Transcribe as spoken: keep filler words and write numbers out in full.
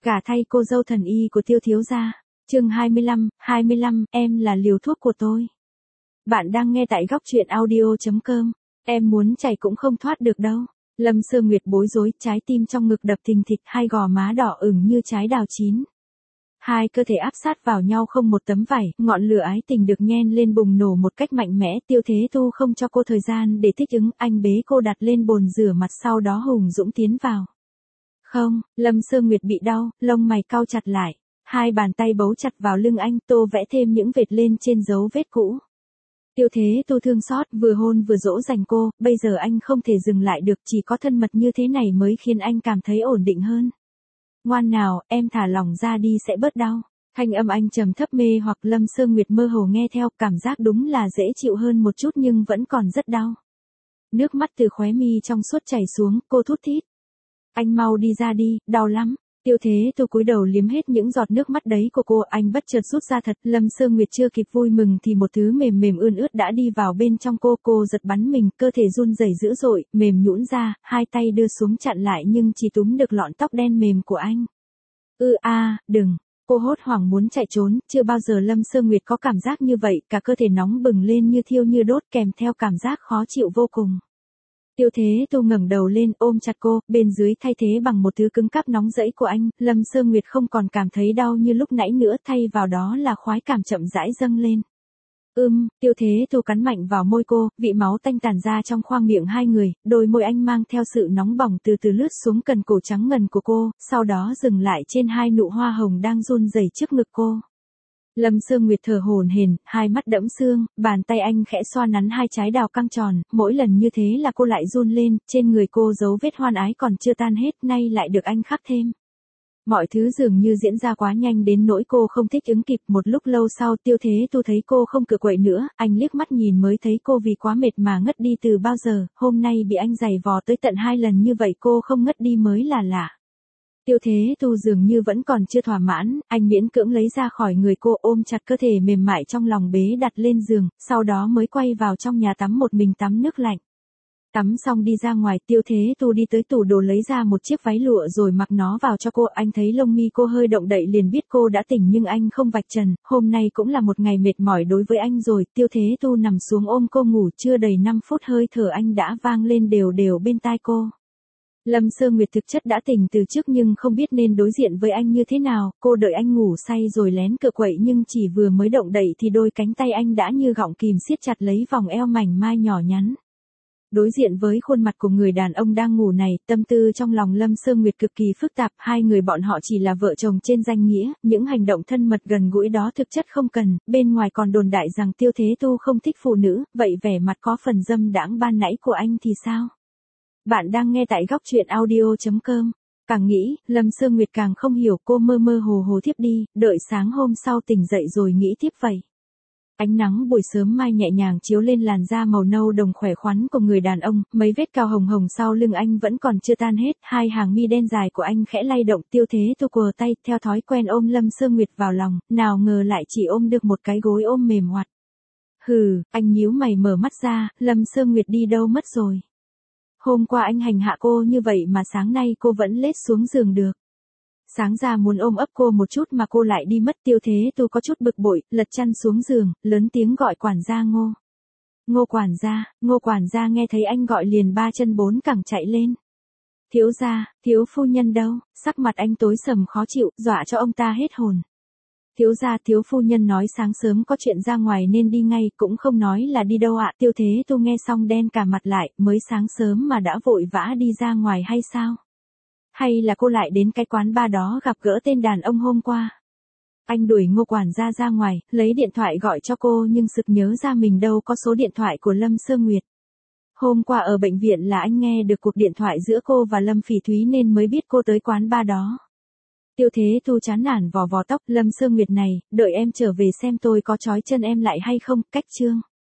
Gả thay cô dâu thần y của Tiêu thiếu gia. Chương hai mươi lăm, hai mươi lăm, em là liều thuốc của tôi. Bạn đang nghe tại góc truyện audio chấm com. Em muốn chảy cũng không thoát được đâu. Lâm Sương Nguyệt bối rối, trái tim trong ngực đập thình thịch, hai gò má đỏ ửng như trái đào chín. Hai cơ thể áp sát vào nhau không một tấm vải, ngọn lửa ái tình được nhen lên bùng nổ một cách mạnh mẽ. Tiêu Thế Tu không cho cô thời gian để thích ứng, anh bế cô đặt lên bồn rửa mặt, sau đó hùng dũng tiến vào. Không, Lâm Sương Nguyệt bị đau, lông mày cau chặt lại. Hai bàn tay bấu chặt vào lưng anh, tô vẽ thêm những vệt lên trên dấu vết cũ. Tiêu Thế Tu thương xót, vừa hôn vừa dỗ dành cô, bây giờ anh không thể dừng lại được, chỉ có thân mật như thế này mới khiến anh cảm thấy ổn định hơn. Ngoan nào, em thả lỏng ra đi sẽ bớt đau. Thanh âm anh trầm thấp mê hoặc. Lâm Sương Nguyệt mơ hồ nghe theo, cảm giác đúng là dễ chịu hơn một chút nhưng vẫn còn rất đau. Nước mắt từ khóe mi trong suốt chảy xuống, cô thút thít. Anh mau đi ra đi, đau lắm. Tiêu Thế Tu cúi đầu liếm hết những giọt nước mắt đấy của cô, anh bất chợt rút ra thật. Lâm Sương Nguyệt chưa kịp vui mừng thì một thứ mềm mềm ươn ướt đã đi vào bên trong cô, cô giật bắn mình, cơ thể run rẩy dữ dội, mềm nhũn ra, hai tay đưa xuống chặn lại nhưng chỉ túm được lọn tóc đen mềm của anh. Ư a, à, đừng. Cô hốt hoảng muốn chạy trốn, chưa bao giờ Lâm Sương Nguyệt có cảm giác như vậy, cả cơ thể nóng bừng lên như thiêu như đốt kèm theo cảm giác khó chịu vô cùng. Tiêu Thế Tu ngẩng đầu lên ôm chặt cô, bên dưới thay thế bằng một thứ cứng cáp nóng rẫy của anh, Lâm Sương Nguyệt không còn cảm thấy đau như lúc nãy nữa, thay vào đó là khoái cảm chậm rãi dâng lên. Ưm, Tiêu Thế Tu cắn mạnh vào môi cô, vị máu tanh tản ra trong khoang miệng hai người, đôi môi anh mang theo sự nóng bỏng từ từ lướt xuống cần cổ trắng ngần của cô, sau đó dừng lại trên hai nụ hoa hồng đang run rẩy trước ngực cô. Lâm Sương Nguyệt thở hổn hển, hai mắt đẫm sương, bàn tay anh khẽ xoa nắn hai trái đào căng tròn, mỗi lần như thế là cô lại run lên, trên người cô dấu vết hoan ái còn chưa tan hết, nay lại được anh khắc thêm. Mọi thứ dường như diễn ra quá nhanh đến nỗi cô không thích ứng kịp. Một lúc lâu sau, Tiêu Thế Tu thấy cô không cựa quậy nữa, anh liếc mắt nhìn mới thấy cô vì quá mệt mà ngất đi từ bao giờ, hôm nay bị anh giày vò tới tận hai lần như vậy cô không ngất đi mới là lạ. Tiêu Thế Tu dường như vẫn còn chưa thỏa mãn, anh miễn cưỡng lấy ra khỏi người cô, ôm chặt cơ thể mềm mại trong lòng bế đặt lên giường, sau đó mới quay vào trong nhà tắm một mình tắm nước lạnh. Tắm xong đi ra ngoài, Tiêu Thế Tu đi tới tủ đồ lấy ra một chiếc váy lụa rồi mặc nó vào cho cô, anh thấy lông mi cô hơi động đậy liền biết cô đã tỉnh nhưng anh không vạch trần, hôm nay cũng là một ngày mệt mỏi đối với anh rồi. Tiêu Thế Tu nằm xuống ôm cô ngủ, chưa đầy năm phút hơi thở anh đã vang lên đều đều bên tai cô. Lâm Sương Nguyệt thực chất đã tỉnh từ trước nhưng không biết nên đối diện với anh như thế nào, cô đợi anh ngủ say rồi lén cựa quậy nhưng chỉ vừa mới động đậy thì đôi cánh tay anh đã như gọng kìm siết chặt lấy vòng eo mảnh mai nhỏ nhắn. Đối diện với khuôn mặt của người đàn ông đang ngủ này, tâm tư trong lòng Lâm Sương Nguyệt cực kỳ phức tạp, hai người bọn họ chỉ là vợ chồng trên danh nghĩa, những hành động thân mật gần gũi đó thực chất không cần, bên ngoài còn đồn đại rằng Tiêu Thế Tu không thích phụ nữ, vậy vẻ mặt có phần dâm đãng ban nãy của anh thì sao? Bạn đang nghe tại góc truyện audio chấm com. Càng nghĩ, Lâm Sương Nguyệt càng không hiểu, cô mơ mơ hồ hồ thiếp đi, đợi sáng hôm sau tỉnh dậy rồi nghĩ tiếp vậy. Ánh nắng buổi sớm mai nhẹ nhàng chiếu lên làn da màu nâu đồng khỏe khoắn của người đàn ông, mấy vết cào hồng hồng sau lưng anh vẫn còn chưa tan hết, hai hàng mi đen dài của anh khẽ lay động. Tiêu Thế Tu quờ tay, theo thói quen ôm Lâm Sương Nguyệt vào lòng, nào ngờ lại chỉ ôm được một cái gối ôm mềm hoạt. Hừ, anh nhíu mày mở mắt ra, Lâm Sương Nguyệt đi đâu mất rồi? Hôm qua anh hành hạ cô như vậy mà sáng nay cô vẫn lết xuống giường được. Sáng ra muốn ôm ấp cô một chút mà cô lại đi mất. Tiêu Thế Tu có chút bực bội, lật chăn xuống giường, lớn tiếng gọi quản gia Ngô. Ngô quản gia, Ngô quản gia nghe thấy anh gọi liền ba chân bốn cẳng chạy lên. Thiếu gia, thiếu phu nhân đâu? Sắc mặt anh tối sầm khó chịu, dọa cho ông ta hết hồn. Thiếu gia, thiếu phu nhân nói sáng sớm có chuyện ra ngoài nên đi ngay, cũng không nói là đi đâu ạ. Tiêu Thế Tu nghe xong đen cả mặt lại, mới sáng sớm mà đã vội vã đi ra ngoài hay sao? Hay là cô lại đến cái quán bar đó gặp gỡ tên đàn ông hôm qua? Anh đuổi Ngô quản gia ra ngoài, lấy điện thoại gọi cho cô nhưng sực nhớ ra mình đâu có số điện thoại của Lâm Sương Nguyệt. Hôm qua ở bệnh viện là anh nghe được cuộc điện thoại giữa cô và Lâm Phỉ Thúy nên mới biết cô tới quán bar đó. Tiêu Thế Tu chán nản vò vò tóc, Lâm Sương Nguyệt này, đợi em trở về xem tôi có trói chân em lại hay không, cách chương.